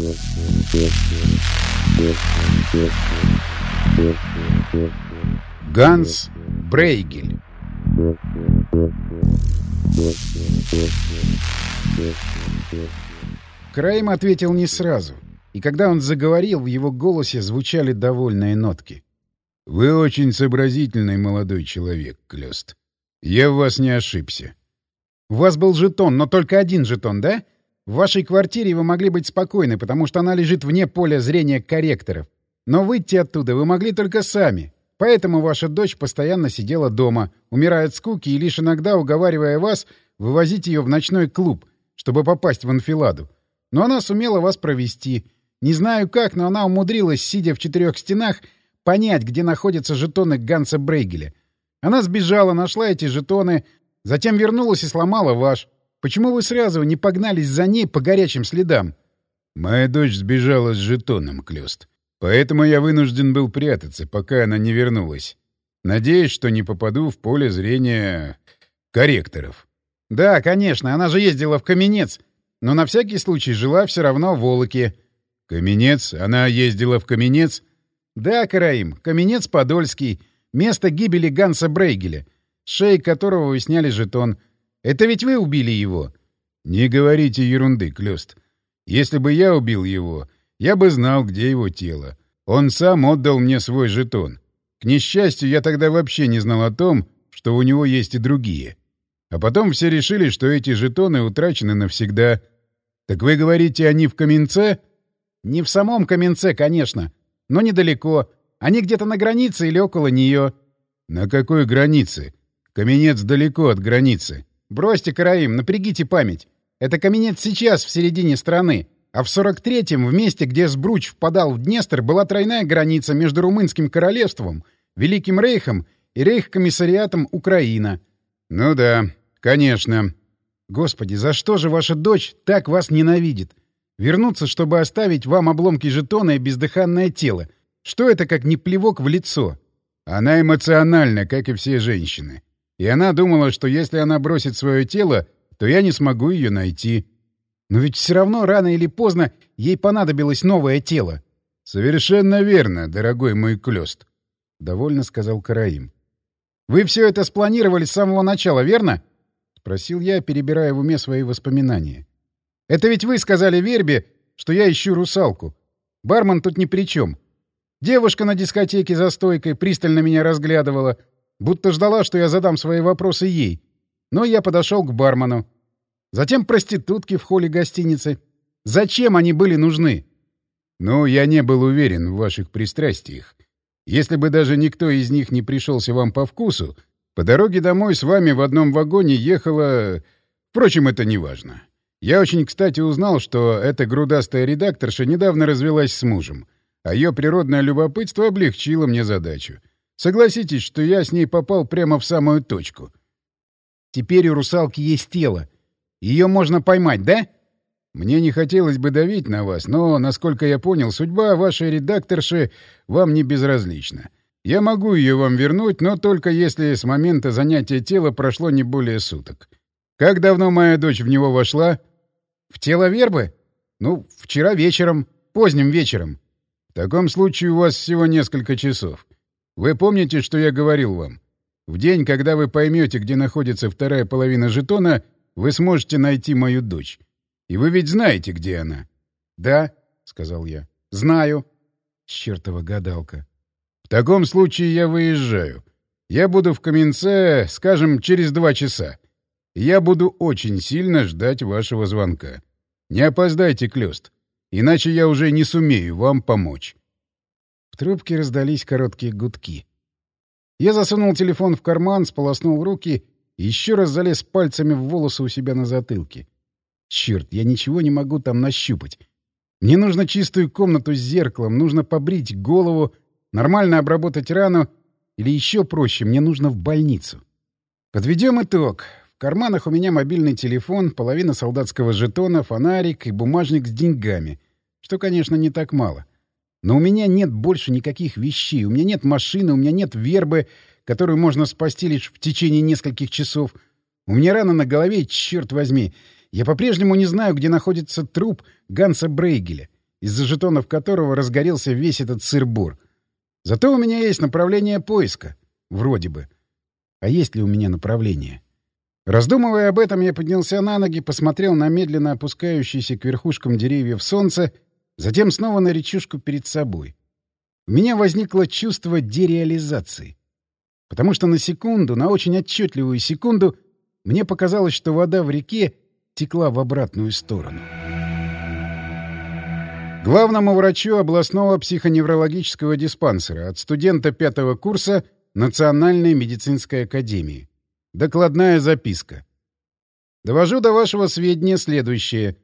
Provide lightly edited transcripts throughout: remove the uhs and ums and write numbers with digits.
Ганс Брейгель. Краем ответил не сразу, и когда он заговорил, в его голосе звучали довольные нотки. «Вы очень сообразительный молодой человек, Клёст. Я в вас не ошибся». «У вас был жетон, но только один жетон, да? В вашей квартире вы могли быть спокойны, потому что она лежит вне поля зрения корректоров. Но выйти оттуда вы могли только сами. Поэтому ваша дочь постоянно сидела дома, умирая от скуки и лишь иногда уговаривая вас вывозить ее в ночной клуб, чтобы попасть в анфиладу. Но она сумела вас провести. Не знаю как, но она умудрилась, сидя в 4 стенах, понять, где находятся жетоны Ганса Брейгеля. Она сбежала, нашла эти жетоны, затем вернулась и сломала ваш. Почему вы сразу не погнались за ней по горячим следам?» «Моя дочь сбежала с жетоном, Клёст. Поэтому я вынужден был прятаться, пока она не вернулась. Надеюсь, что не попаду в поле зрения корректоров». «Да, конечно, она же ездила в Каменец, но на всякий случай жила все равно в Волоке». «Каменец? Она ездила в Каменец?» «Да, Караим, Каменец-Подольский, место гибели Ганса Брейгеля, с шеи которого вы сняли жетон. Это ведь вы убили его?» «Не говорите ерунды, Клёст. Если бы я убил его, я бы знал, где его тело. Он сам отдал мне свой жетон. К несчастью, я тогда вообще не знал о том, что у него есть и другие. А потом все решили, что эти жетоны утрачены навсегда. Так вы говорите, они в Каменце?» «Не в самом Каменце, конечно, но недалеко. Они где-то на границе или около нее». «На какой границе? Каменец далеко от границы». «Бросьте, Караим, напрягите память. Это Каменец сейчас в середине страны, а в 43-м, в месте, где Сбруч впадал в Днестр, была тройная граница между Румынским королевством, Великим Рейхом и Рейхкомиссариатом Украина». «Ну да, конечно». «Господи, за что же ваша дочь так вас ненавидит? Вернуться, чтобы оставить вам обломки жетона и бездыханное тело. Что это, как не плевок в лицо?» «Она эмоциональна, как и все женщины. И она думала, что если она бросит свое тело, то я не смогу ее найти». «Но ведь все равно рано или поздно ей понадобилось новое тело». «Совершенно верно, дорогой мой Клёст», — довольно сказал Караим. «Вы все это спланировали с самого начала, верно?» — спросил я, перебирая в уме свои воспоминания. «Это ведь вы сказали Вербе, что я ищу русалку. Бармен тут ни при чем. Девушка на дискотеке за стойкой пристально меня разглядывала, будто ждала, что я задам свои вопросы ей. Но я подошел к бармену. Затем проститутки в холле гостиницы. Зачем они были нужны?» «Ну, я не был уверен в ваших пристрастиях. Если бы даже никто из них не пришелся вам по вкусу, по дороге домой с вами в одном вагоне ехала... Впрочем, это не важно. Я очень кстати узнал, что эта грудастая редакторша недавно развелась с мужем, а ее природное любопытство облегчило мне задачу. Согласитесь, что я с ней попал прямо в самую точку». «Теперь у русалки есть тело. Ее можно поймать, да?» «Мне не хотелось бы давить на вас, но, насколько я понял, судьба вашей редакторши вам не безразлична. Я могу ее вам вернуть, но только если с момента занятия тела прошло не более суток. Как давно моя дочь в него вошла?» «В тело Вербы? Ну, вчера вечером, поздним вечером». «В таком случае у вас всего несколько часов. Вы помните, что я говорил вам? В день, когда вы поймете, где находится вторая половина жетона, вы сможете найти мою дочь. И вы ведь знаете, где она?» «Да», — сказал я, — «знаю». Чёртова гадалка. «В таком случае я выезжаю. Я буду в Каменце, скажем, через 2 часа. Я буду очень сильно ждать вашего звонка. Не опоздайте, Клёст, иначе я уже не сумею вам помочь». В трубке раздались короткие гудки. Я засунул телефон в карман, сполоснул руки и еще раз залез пальцами в волосы у себя на затылке. Черт, я ничего не могу там нащупать. Мне нужно чистую комнату с зеркалом, нужно побрить голову, нормально обработать рану, или еще проще, мне нужно в больницу. Подведем итог. В карманах у меня мобильный телефон, половина солдатского жетона, фонарик и бумажник с деньгами, что, конечно, не так мало. Но у меня нет больше никаких вещей, у меня нет машины, у меня нет Вербы, которую можно спасти лишь в течение нескольких часов. У меня рана на голове, черт возьми. Я по-прежнему не знаю, где находится труп Ганса Брейгеля. из-за жетонов которого разгорелся весь этот сыр-бор. Зато у меня есть направление поиска. Вроде бы. А есть ли у меня направление? Раздумывая об этом, я поднялся на ноги, посмотрел на медленно опускающееся к верхушкам деревьев солнце, затем снова на речушку перед собой. У меня возникло чувство дереализации. Потому что на секунду, на очень отчетливую секунду, мне показалось, что вода в реке текла в обратную сторону. Главному врачу областного психоневрологического диспансера от студента 5-го курса Национальной медицинской академии. Докладная записка. Довожу до вашего сведения следующее.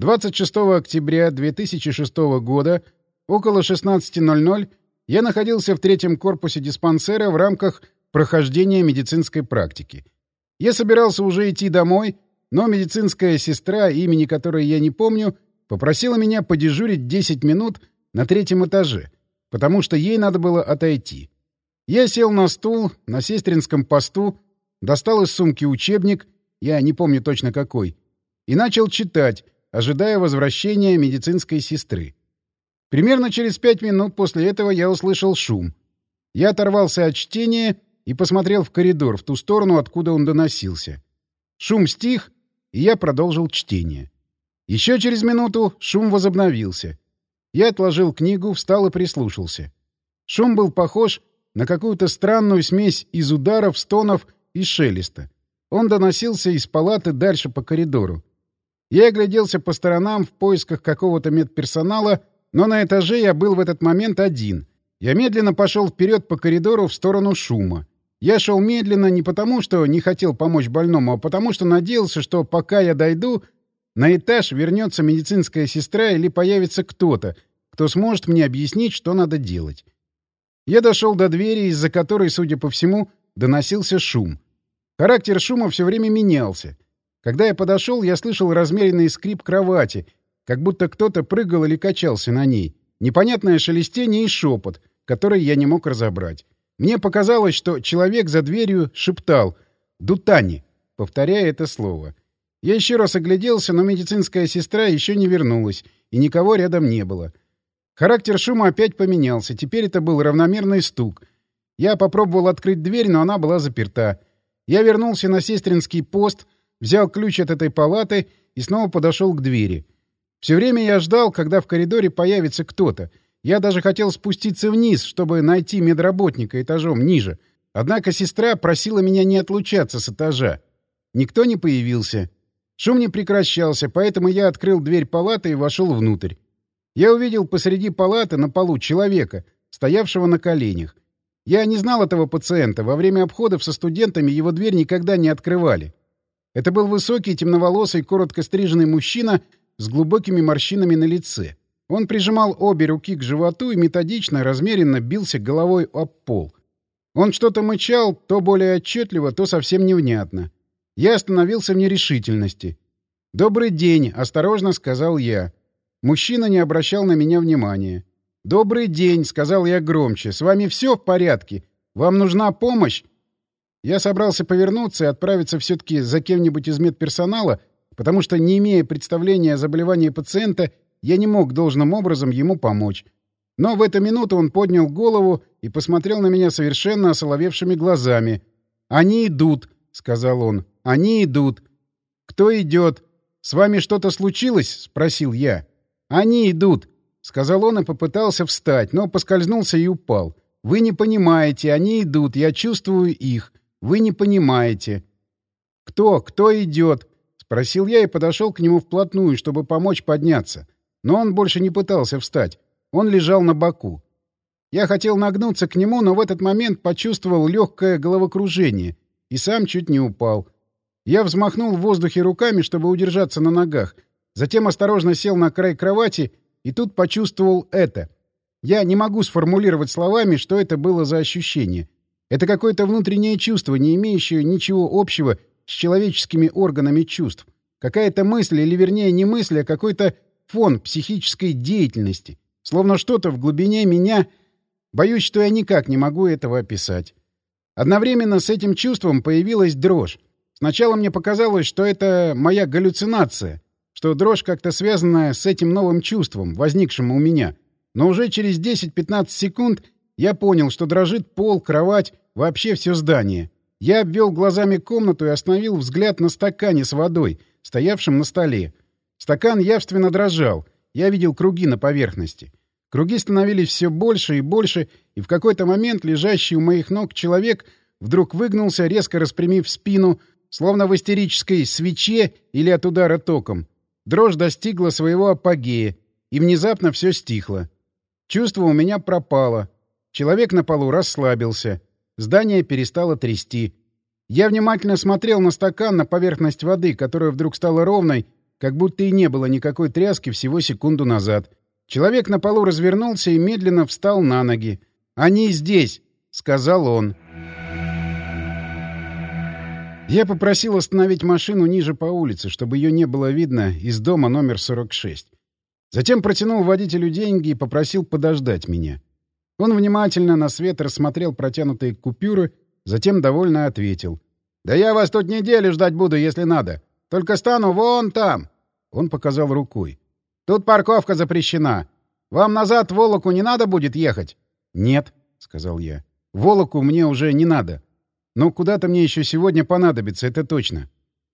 26 октября 2006 года около 16:00 я находился в 3-м корпусе диспансера в рамках прохождения медицинской практики. Я собирался уже идти домой, но медицинская сестра, имени которой я не помню, попросила меня подежурить 10 минут на 3-м этаже, потому что ей надо было отойти. Я сел на стул на сестринском посту, достал из сумки учебник, я не помню точно какой, и начал читать, ожидая возвращения медицинской сестры. Примерно через 5 минут после этого я услышал шум. Я оторвался от чтения и посмотрел в коридор, в ту сторону, откуда он доносился. Шум стих, и я продолжил чтение. Еще через минуту шум возобновился. Я отложил книгу, встал и прислушался. Шум был похож на какую-то странную смесь из ударов, стонов и шелеста. Он доносился из палаты дальше по коридору. Я огляделся по сторонам в поисках какого-то медперсонала, но на этаже я был в этот момент один. Я медленно пошел вперед по коридору в сторону шума. Я шел медленно не потому, что не хотел помочь больному, а потому, что надеялся, что пока я дойду, на этаж вернется медицинская сестра или появится кто-то, кто сможет мне объяснить, что надо делать. Я дошел до двери, из-за которой, судя по всему, доносился шум. Характер шума все время менялся. Когда я подошел, я слышал размеренный скрип кровати, как будто кто-то прыгал или качался на ней, непонятное шелестение и шепот, который я не мог разобрать. Мне показалось, что человек за дверью шептал «Дутани», повторяя это слово. Я еще раз огляделся, но медицинская сестра еще не вернулась, и никого рядом не было. Характер шума опять поменялся, теперь это был равномерный стук. Я попробовал открыть дверь, но она была заперта. Я вернулся на сестринский пост, взял ключ от этой палаты и снова подошел к двери. Все время я ждал, когда в коридоре появится кто-то. Я даже хотел спуститься вниз, чтобы найти медработника этажом ниже. Однако сестра просила меня не отлучаться с этажа. Никто не появился. Шум не прекращался, поэтому я открыл дверь палаты и вошел внутрь. Я увидел посреди палаты на полу человека, стоявшего на коленях. Я не знал этого пациента. Во время обходов со студентами его дверь никогда не открывали. Это был высокий, темноволосый, коротко стриженный мужчина с глубокими морщинами на лице. Он прижимал обе руки к животу и методично, размеренно бился головой об пол. Он что-то мычал, то более отчетливо, то совсем невнятно. Я остановился в нерешительности. «Добрый день», — осторожно сказал я. Мужчина не обращал на меня внимания. «Добрый день», — сказал я громче. «С вами все в порядке? Вам нужна помощь?» Я собрался повернуться и отправиться все-таки за кем-нибудь из медперсонала, потому что, не имея представления о заболевании пациента, я не мог должным образом ему помочь. Но в эту минуту он поднял голову и посмотрел на меня совершенно осоловевшими глазами. «Они идут», — сказал он. «Они идут». «Кто идет? С вами что-то случилось?» — спросил я. «Они идут», — сказал он и попытался встать, но поскользнулся и упал. «Вы не понимаете, они идут, я чувствую их. Вы не понимаете». «Кто? Кто идет?» — спросил я и подошел к нему вплотную, чтобы помочь подняться. Но он больше не пытался встать. Он лежал на боку. Я хотел нагнуться к нему, но в этот момент почувствовал легкое головокружение и сам чуть не упал. Я взмахнул в воздухе руками, чтобы удержаться на ногах. Затем осторожно сел на край кровати и тут почувствовал это. Я не могу сформулировать словами, что это было за ощущение. Это какое-то внутреннее чувство, не имеющее ничего общего с человеческими органами чувств. Какая-то мысль, или вернее не мысль, а какой-то фон психической деятельности. Словно что-то в глубине меня... Боюсь, что я никак не могу этого описать. Одновременно с этим чувством появилась дрожь. Сначала мне показалось, что это моя галлюцинация, что дрожь как-то связана с этим новым чувством, возникшим у меня. Но уже через 10-15 секунд я понял, что дрожит пол, кровать, вообще все здание. Я обвел глазами комнату и остановил взгляд на стакане с водой, стоявшем на столе. Стакан явственно дрожал. Я видел круги на поверхности. Круги становились все больше и больше, и в какой-то момент лежащий у моих ног человек вдруг выгнулся, резко распрямив спину, словно в истерической свече или от удара током. Дрожь достигла своего апогея, и внезапно все стихло. Чувство у меня пропало. Человек на полу расслабился. Здание перестало трясти. Я внимательно смотрел на стакан, на поверхность воды, которая вдруг стала ровной, как будто и не было никакой тряски всего секунду назад. Человек на полу развернулся и медленно встал на ноги. «Они здесь!» — сказал он. Я попросил остановить машину ниже по улице, чтобы ее не было видно из дома номер 46. Затем протянул водителю деньги и попросил подождать меня. Он внимательно на свет рассмотрел протянутые купюры, затем довольно ответил. «Да я вас тут неделю ждать буду, если надо. Только стану вон там!» Он показал рукой. «Тут парковка запрещена. Вам назад в Волоку не надо будет ехать?» «Нет», — сказал я. «В Волоку мне уже не надо. Но куда-то мне еще сегодня понадобится, это точно».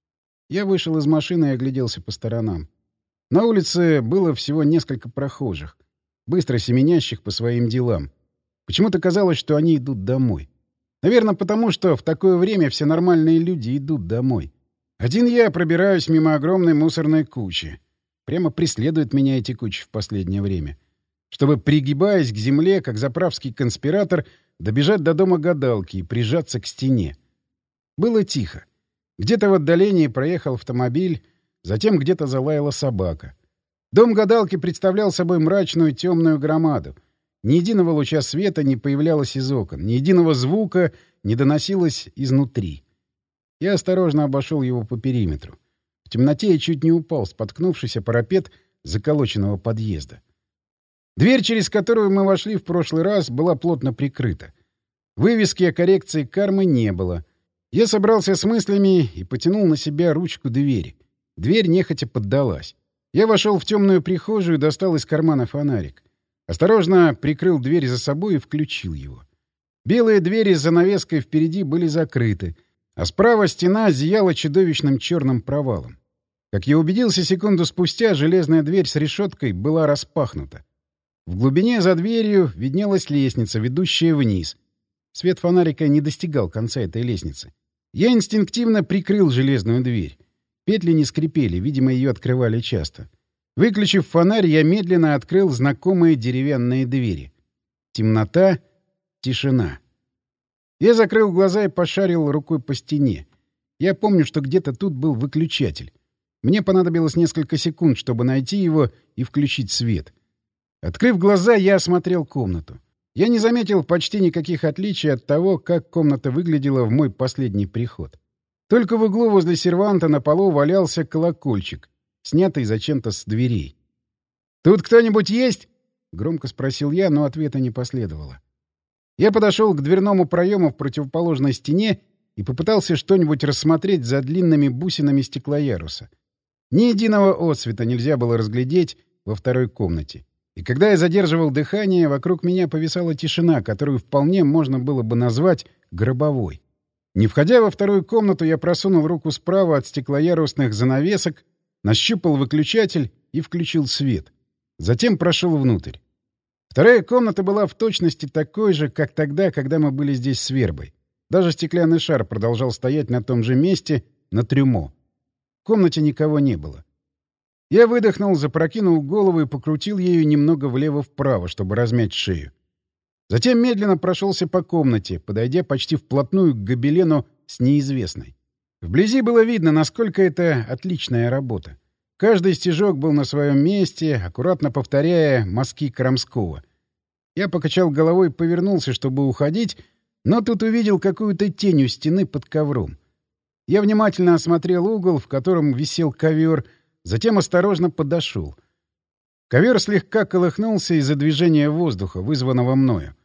Я вышел из машины и огляделся по сторонам. На улице было всего несколько прохожих, быстро семенящих по своим делам. Почему-то казалось, что они идут домой. Наверное, потому что в такое время все нормальные люди идут домой. Один я пробираюсь мимо огромной мусорной кучи. Прямо преследуют меня эти кучи в последнее время. Чтобы, пригибаясь к земле, как заправский конспиратор, добежать до дома гадалки и прижаться к стене. Было тихо. Где-то в отдалении проехал автомобиль, затем где-то залаяла собака. Дом гадалки представлял собой мрачную темную громаду. Ни единого луча света не появлялось из окон, ни единого звука не доносилось изнутри. Я осторожно обошел его по периметру. В темноте я чуть не упал, споткнувшись о парапет заколоченного подъезда. Дверь, через которую мы вошли в прошлый раз, была плотно прикрыта. Вывески о коррекции кармы не было. Я собрался с мыслями и потянул на себя ручку двери. Дверь нехотя поддалась. Я вошел в темную прихожую и достал из кармана фонарик. Осторожно прикрыл дверь за собой и включил его. Белые двери с занавеской впереди были закрыты, а справа стена зияла чудовищным черным провалом. Как я убедился секунду спустя, железная дверь с решеткой была распахнута. В глубине за дверью виднелась лестница, ведущая вниз. Свет фонарика не достигал конца этой лестницы. Я инстинктивно прикрыл железную дверь. Петли не скрипели, видимо, ее открывали часто. Выключив фонарь, я медленно открыл знакомые деревянные двери. Темнота, тишина. Я закрыл глаза и пошарил рукой по стене. Я помню, что где-то тут был выключатель. Мне понадобилось несколько секунд, чтобы найти его и включить свет. Открыв глаза, я осмотрел комнату. Я не заметил почти никаких отличий от того, как комната выглядела в мой последний приход. Только в углу возле серванта на полу валялся колокольчик, снятый зачем-то с дверей. «Тут кто-нибудь есть?» — громко спросил я, но ответа не последовало. Я подошел к дверному проему в противоположной стене и попытался что-нибудь рассмотреть за длинными бусинами стеклояруса. Ни единого отсвета нельзя было разглядеть во второй комнате. И когда я задерживал дыхание, вокруг меня повисала тишина, которую вполне можно было бы назвать гробовой. Не входя во вторую комнату, я просунул руку справа от стеклоярусных занавесок, нащупал выключатель и включил свет. Затем прошел внутрь. Вторая комната была в точности такой же, как тогда, когда мы были здесь с Вербой. Даже стеклянный шар продолжал стоять на том же месте, на трюмо. В комнате никого не было. Я выдохнул, запрокинул голову и покрутил ею немного влево-вправо, чтобы размять шею. Затем медленно прошелся по комнате, подойдя почти вплотную к гобелену с неизвестной. Вблизи было видно, насколько это отличная работа. Каждый стежок был на своем месте, аккуратно повторяя мазки Крамского. Я покачал головой и повернулся, чтобы уходить, но тут увидел какую-то тень у стены под ковром. Я внимательно осмотрел угол, в котором висел ковер, затем осторожно подошел. Ковер слегка колыхнулся из-за движения воздуха, вызванного мною.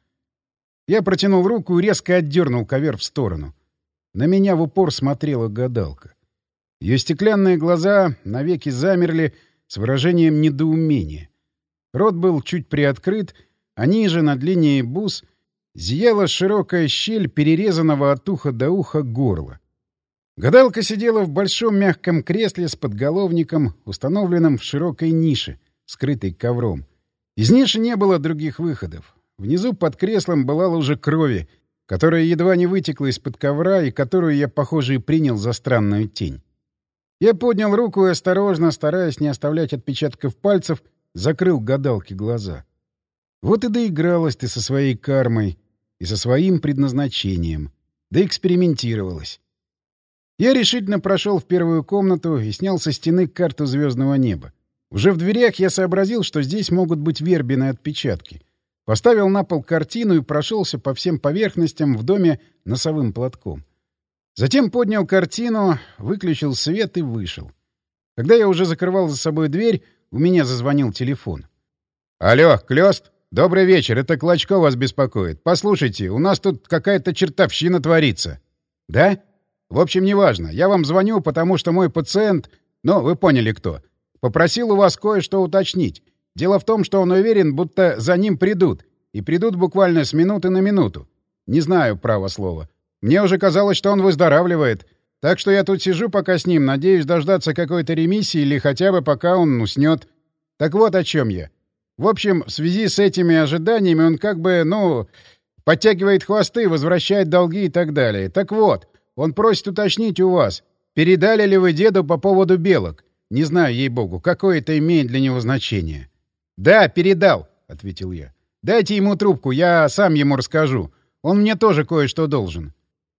Я протянул руку и резко отдернул ковер в сторону. На меня в упор смотрела гадалка. Ее стеклянные глаза навеки замерли с выражением недоумения. Рот был чуть приоткрыт, а ниже, над линией бус, зияла широкая щель перерезанного от уха до уха горла. Гадалка сидела в большом мягком кресле с подголовником, установленном в широкой нише, скрытой ковром. Из ниши не было других выходов. Внизу под креслом была лужа крови, которая едва не вытекла из-под ковра и которую я, похоже, и принял за странную тень. Я поднял руку и осторожно, стараясь не оставлять отпечатков пальцев, закрыл гадалке глаза. Вот и доигралась ты со своей кармой и со своим предназначением. Да экспериментировалась. Я решительно прошел в первую комнату и снял со стены карту звездного неба. Уже в дверях я сообразил, что здесь могут быть вербины отпечатки. Поставил на пол картину и прошелся по всем поверхностям в доме носовым платком. Затем поднял картину, выключил свет и вышел. Когда я уже закрывал за собой дверь, у меня зазвонил телефон. «Алло, Клёст? Добрый вечер, это Клочко вас беспокоит. Послушайте, у нас тут какая-то чертовщина творится». «Да? В общем, неважно. Я вам звоню, потому что мой пациент, ну, вы поняли кто, попросил у вас кое-что уточнить. Дело в том, что он уверен, будто за ним придут. И придут буквально с минуты на минуту. Не знаю, право слово. Мне уже казалось, что он выздоравливает. Так что я тут сижу пока с ним, надеюсь дождаться какой-то ремиссии или хотя бы пока он уснет. Так вот о чем я. В общем, в связи с этими ожиданиями он как бы, подтягивает хвосты, возвращает долги и так далее. Так вот, он просит уточнить у вас, передали ли вы деду по поводу белок. Не знаю, ей-богу, какое это имеет для него значение. «Да, передал», — ответил я. «Дайте ему трубку, я сам ему расскажу. Он мне тоже кое-что должен».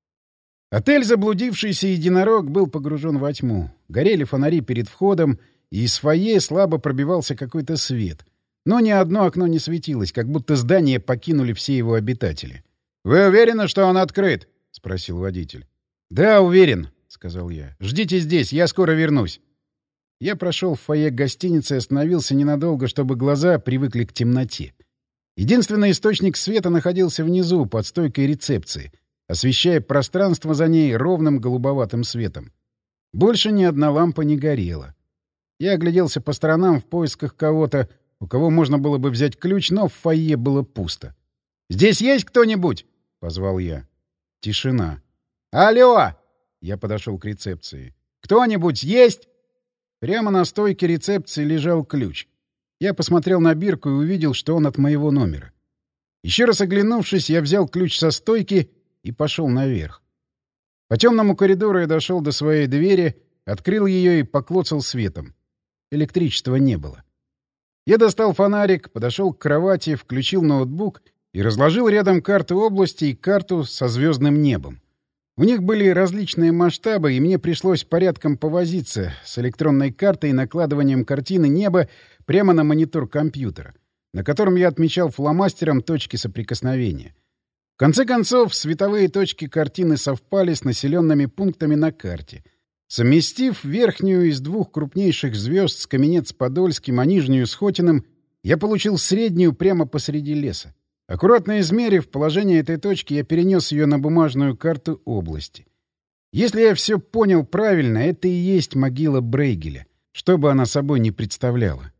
Отель «Заблудившийся единорог» был погружен во тьму. Горели фонари перед входом, и из фойе слабо пробивался какой-то свет. Но ни одно окно не светилось, как будто здание покинули все его обитатели. «Вы уверены, что он открыт?» — спросил водитель. «Да, уверен», — сказал я. «Ждите здесь, я скоро вернусь». Я прошел в фойе гостиницы и остановился ненадолго, чтобы глаза привыкли к темноте. Единственный источник света находился внизу, под стойкой рецепции, освещая пространство за ней ровным голубоватым светом. Больше ни одна лампа не горела. Я огляделся по сторонам в поисках кого-то, у кого можно было бы взять ключ, но в фойе было пусто. «Здесь есть кто-нибудь?» — позвал я. Тишина. «Алло!» — я подошел к рецепции. «Кто-нибудь есть?» Прямо на стойке рецепции лежал ключ. Я посмотрел на бирку и увидел, что он от моего номера. Еще раз оглянувшись, я взял ключ со стойки и пошел наверх. По темному коридору я дошел до своей двери, открыл ее и поклоцал светом. Электричества не было. Я достал фонарик, подошел к кровати, включил ноутбук и разложил рядом карту области и карту со звездным небом. У них были различные масштабы, и мне пришлось порядком повозиться с электронной картой и накладыванием картины неба прямо на монитор компьютера, на котором я отмечал фломастером точки соприкосновения. В конце концов, световые точки картины совпали с населенными пунктами на карте. Совместив верхнюю из двух крупнейших звезд с Каменец-Подольским, а нижнюю с Хотиным, я получил среднюю прямо посреди леса. Аккуратно измерив положение этой точки, я перенес ее на бумажную карту области. Если я все понял правильно, это и есть могила Брейгеля, что бы она собой ни представляла.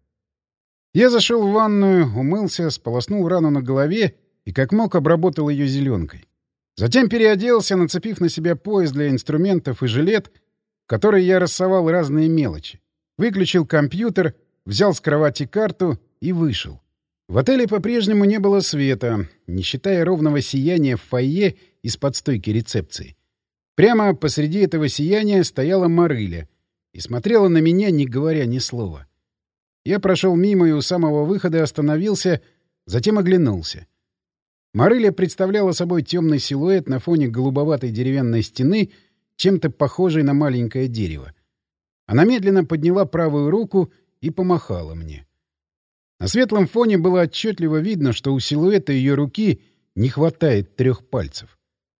Я зашел в ванную, умылся, сполоснул рану на голове и как мог обработал ее зеленкой. Затем переоделся, нацепив на себя пояс для инструментов и жилет, в который я рассовал разные мелочи. Выключил компьютер, взял с кровати карту и вышел. В отеле по-прежнему не было света, не считая ровного сияния в фойе из-под стойки рецепции. Прямо посреди этого сияния стояла Марыля и смотрела на меня, не говоря ни слова. Я прошел мимо и у самого выхода остановился, затем оглянулся. Марыля представляла собой темный силуэт на фоне голубоватой деревянной стены, чем-то похожей на маленькое дерево. Она медленно подняла правую руку и помахала мне. На светлом фоне было отчетливо видно, что у силуэта ее руки не хватает 3 пальцев.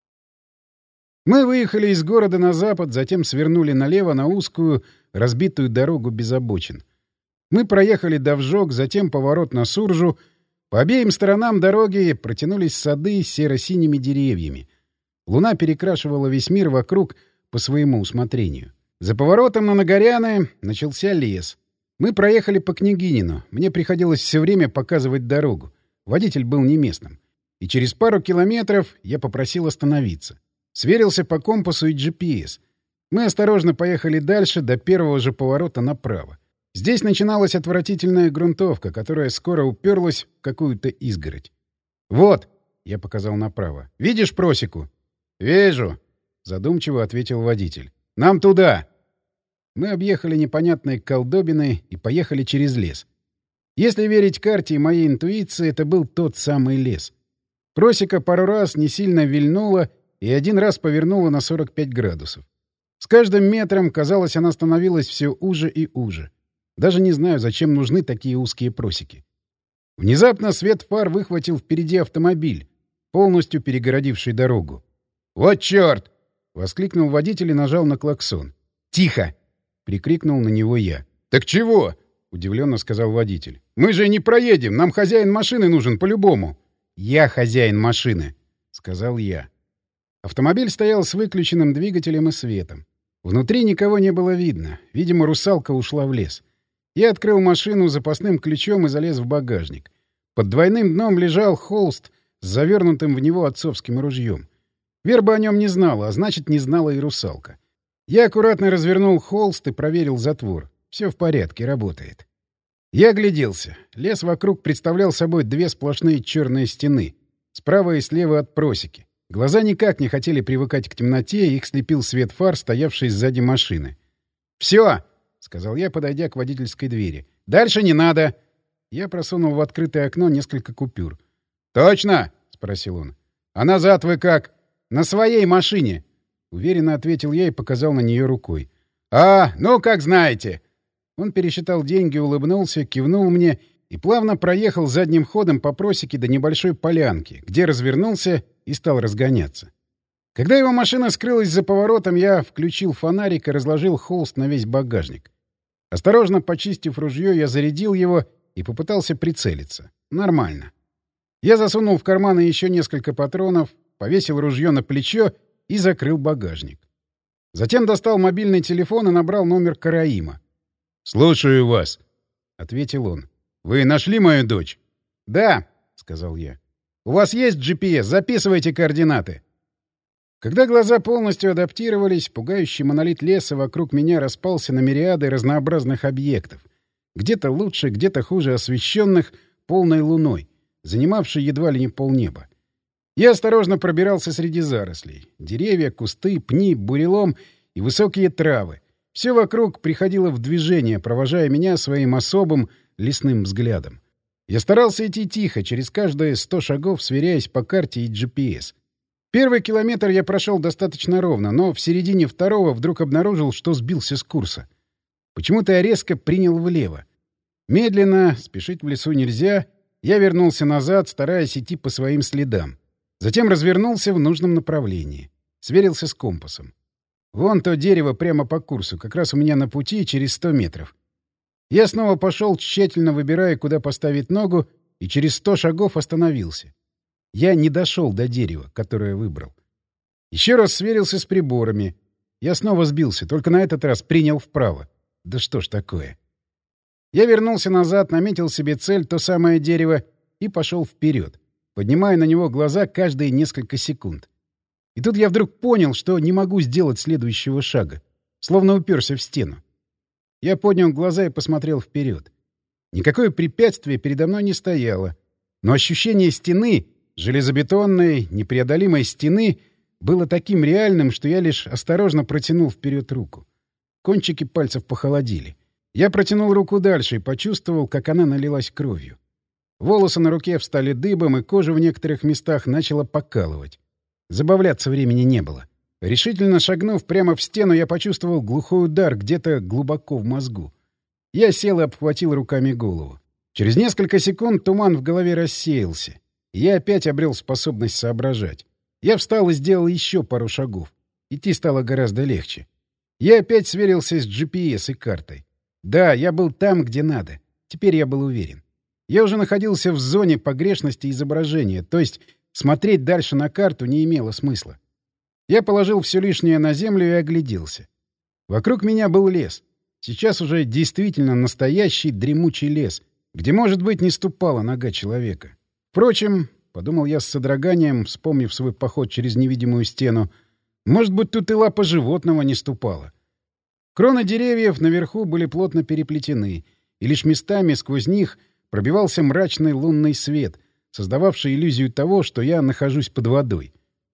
Мы выехали из города на запад, затем свернули налево на узкую, разбитую дорогу без обочин. Мы проехали до Вжок, затем поворот на Суржу. По обеим сторонам дороги протянулись сады с серо-синими деревьями. Луна перекрашивала весь мир вокруг по своему усмотрению. За поворотом на Нагоряны начался лес. Мы проехали по Княгинину. Мне приходилось все время показывать дорогу. Водитель был не местным. И через пару километров я попросил остановиться. Сверился по компасу и GPS. Мы осторожно поехали дальше, до первого же поворота направо. Здесь начиналась отвратительная грунтовка, которая скоро уперлась в какую-то изгородь. «Вот!» — я показал направо. «Видишь просеку?» «Вижу!» — задумчиво ответил водитель. «Нам туда!» Мы объехали непонятные колдобины и поехали через лес. Если верить карте и моей интуиции, это был тот самый лес. Просека пару раз не сильно вильнула и один раз повернула на 45 градусов. С каждым метром, казалось, она становилась все уже и уже. Даже не знаю, зачем нужны такие узкие просеки. Внезапно свет фар выхватил впереди автомобиль, полностью перегородивший дорогу. «Вот черт!» — воскликнул водитель и нажал на клаксон. «Тихо!» — прикрикнул на него я. «Так чего?» — удивленно сказал водитель. «Мы же не проедем, нам хозяин машины нужен по-любому». «Я хозяин машины», — сказал я. Автомобиль стоял с выключенным двигателем и светом. Внутри никого не было видно. Видимо, русалка ушла в лес. Я открыл машину запасным ключом и залез в багажник. Под двойным дном лежал холст с завернутым в него отцовским ружьем. Верба о нем не знала, а значит, не знала и русалка. Я аккуратно развернул холст и проверил затвор. Все в порядке, работает. Я огляделся. Лес вокруг представлял собой две сплошные черные стены. Справа и слева от просеки. Глаза никак не хотели привыкать к темноте, их слепил свет фар, стоявший сзади машины. «Все!» — сказал я, подойдя к водительской двери. «Дальше не надо!» Я просунул в открытое окно несколько купюр. «Точно?» — спросил он. «А назад вы как?» «На своей машине!» — уверенно ответил я и показал на нее рукой. «А, ну, как знаете!» Он пересчитал деньги, улыбнулся, кивнул мне и плавно проехал задним ходом по просеке до небольшой полянки, где развернулся и стал разгоняться. Когда его машина скрылась за поворотом, я включил фонарик и разложил холст на весь багажник. Осторожно почистив ружье, я зарядил его и попытался прицелиться. Нормально. Я засунул в карманы еще несколько патронов, повесил ружье на плечо и закрыл багажник. Затем достал мобильный телефон и набрал номер Караима. «Слушаю вас», — ответил он. «Вы нашли мою дочь?» «Да», — сказал я. «У вас есть GPS? Записывайте координаты». Когда глаза полностью адаптировались, пугающий монолит леса вокруг меня распался на мириады разнообразных объектов. Где-то лучше, где-то хуже освещенных полной луной, занимавшей едва ли не полнеба. Я осторожно пробирался среди зарослей. Деревья, кусты, пни, бурелом и высокие травы. Все вокруг приходило в движение, провожая меня своим особым лесным взглядом. Я старался идти тихо, через каждые 100 шагов сверяясь по карте и GPS. Первый километр я прошел достаточно ровно, но в середине второго вдруг обнаружил, что сбился с курса. Почему-то я резко принял влево. Медленно, спешить в лесу нельзя, я вернулся назад, стараясь идти по своим следам. Затем развернулся в нужном направлении. Сверился с компасом. Вон то дерево прямо по курсу, как раз у меня на пути через 100 метров. Я снова пошел, тщательно выбирая, куда поставить ногу, и через 100 шагов остановился. Я не дошел до дерева, которое выбрал. Еще раз сверился с приборами. Я снова сбился, только на этот раз принял вправо. Да что ж такое? Я вернулся назад, наметил себе цель, то самое дерево, и пошел вперед, поднимая на него глаза каждые несколько секунд. И тут я вдруг понял, что не могу сделать следующего шага, словно уперся в стену. Я поднял глаза и посмотрел вперед. Никакое препятствие передо мной не стояло, но ощущение стены, железобетонной, непреодолимой стены, было таким реальным, что я лишь осторожно протянул вперед руку. Кончики пальцев похолодели. Я протянул руку дальше и почувствовал, как она налилась кровью. Волосы на руке встали дыбом, и кожа в некоторых местах начала покалывать. Забавляться времени не было. Решительно шагнув прямо в стену, я почувствовал глухой удар где-то глубоко в мозгу. Я сел и обхватил руками голову. Через несколько секунд туман в голове рассеялся. И я опять обрел способность соображать. Я встал и сделал еще пару шагов. Идти стало гораздо легче. Я опять сверился с GPS и картой. Да, я был там, где надо. Теперь я был уверен. Я уже находился в зоне погрешности изображения, то есть смотреть дальше на карту не имело смысла. Я положил все лишнее на землю и огляделся. Вокруг меня был лес. Сейчас уже действительно настоящий дремучий лес, где, может быть, не ступала нога человека. Впрочем, — подумал я с содроганием, вспомнив свой поход через невидимую стену, — может быть, тут и лапа животного не ступала. Кроны деревьев наверху были плотно переплетены, и лишь местами сквозь них пробивался мрачный лунный свет, создававший иллюзию того, что я нахожусь под водой.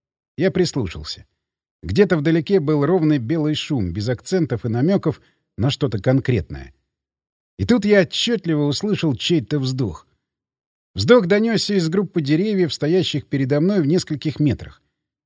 Я прислушался. Где-то вдалеке был ровный белый шум, без акцентов и намеков на что-то конкретное. И тут я отчетливо услышал чей-то вздох. Вздох донесся из группы деревьев, стоящих передо мной в нескольких метрах.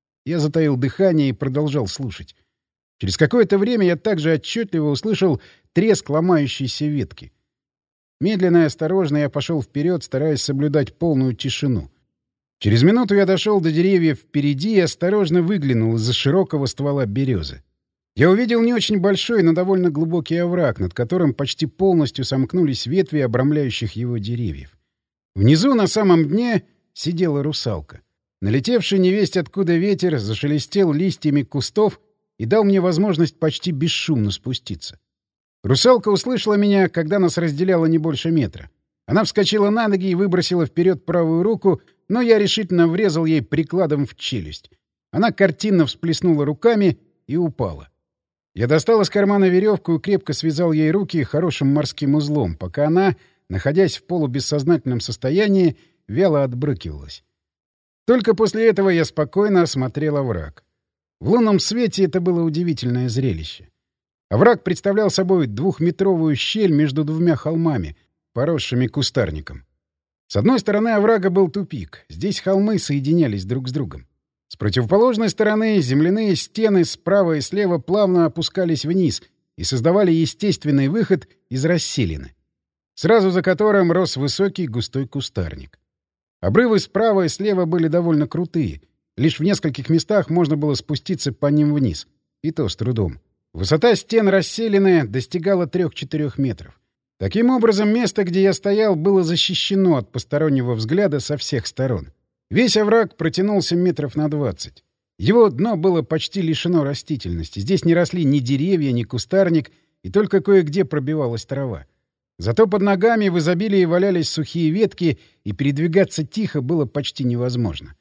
Я затаил дыхание и продолжал слушать. Через какое-то время я также отчетливо услышал треск ломающейся ветки. Медленно и осторожно я пошел вперед, стараясь соблюдать полную тишину. Через минуту я дошел до деревьев впереди и осторожно выглянул из-за широкого ствола березы. Я увидел не очень большой, но довольно глубокий овраг, над которым почти полностью сомкнулись ветви обрамляющих его деревьев. Внизу, на самом дне, сидела русалка. Налетевший невесть откуда ветер зашелестел листьями кустов и дал мне возможность почти бесшумно спуститься. Русалка услышала меня, когда нас разделяло не больше метра. Она вскочила на ноги и выбросила вперед правую руку, но я решительно врезал ей прикладом в челюсть. Она картинно всплеснула руками и упала. Я достал из кармана веревку и крепко связал ей руки хорошим морским узлом, пока она, находясь в полубессознательном состоянии, вяло отбрыкивалась. Только после этого я спокойно осмотрел овраг. В лунном свете это было удивительное зрелище. Овраг представлял собой 2-метровую щель между двумя холмами, поросшими кустарником. С одной стороны оврага был тупик. Здесь холмы соединялись друг с другом. С противоположной стороны земляные стены справа и слева плавно опускались вниз и создавали естественный выход из расселины, сразу за которым рос высокий густой кустарник. Обрывы справа и слева были довольно крутые. Лишь в нескольких местах можно было спуститься по ним вниз. И то с трудом. Высота стен расселины достигала 3-4 метров. Таким образом, место, где я стоял, было защищено от постороннего взгляда со всех сторон. Весь овраг протянулся метров на 20. Его дно было почти лишено растительности. Здесь не росли ни деревья, ни кустарник, и только кое-где пробивалась трава. Зато под ногами в изобилии валялись сухие ветки, и передвигаться тихо было почти невозможно.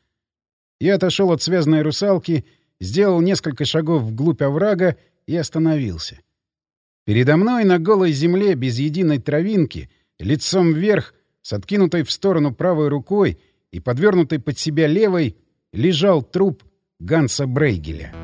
Я отошел от связанной русалки, сделал несколько шагов вглубь оврага и остановился. Передо мной на голой земле, без единой травинки, лицом вверх, с откинутой в сторону правой рукой и подвернутой под себя левой, лежал труп Ганса Брейгеля.